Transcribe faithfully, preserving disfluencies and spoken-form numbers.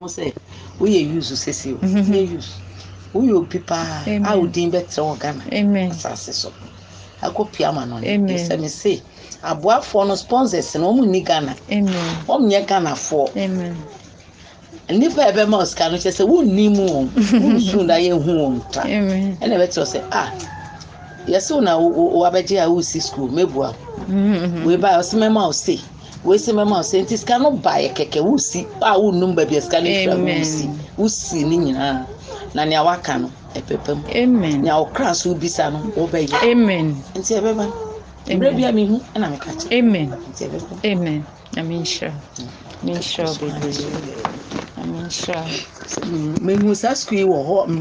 say we use sesi we use we you people I would din better organ amen asase so akopia ma no amen say me say aboafo no sponsors no mu ni Ghana amen om nye Ghana for amen nipa ebe ma oska no say wonni mu o wonsu da ye hu o nta amen ene better say ah yes una o abeje a wo si school mebua we buy osimema o say we say mama o say ntis kan no buy keke wo si a wo num ba bi ska no fra wo si wo si ni nyina na ne awaka no epepem amen nya o kra so bisa no wo ba yi amen nti ebeba mbre bia me hu na me ka che amen nti ebeba amen amen sure amen sure baby amen sure me hu sa school wo ho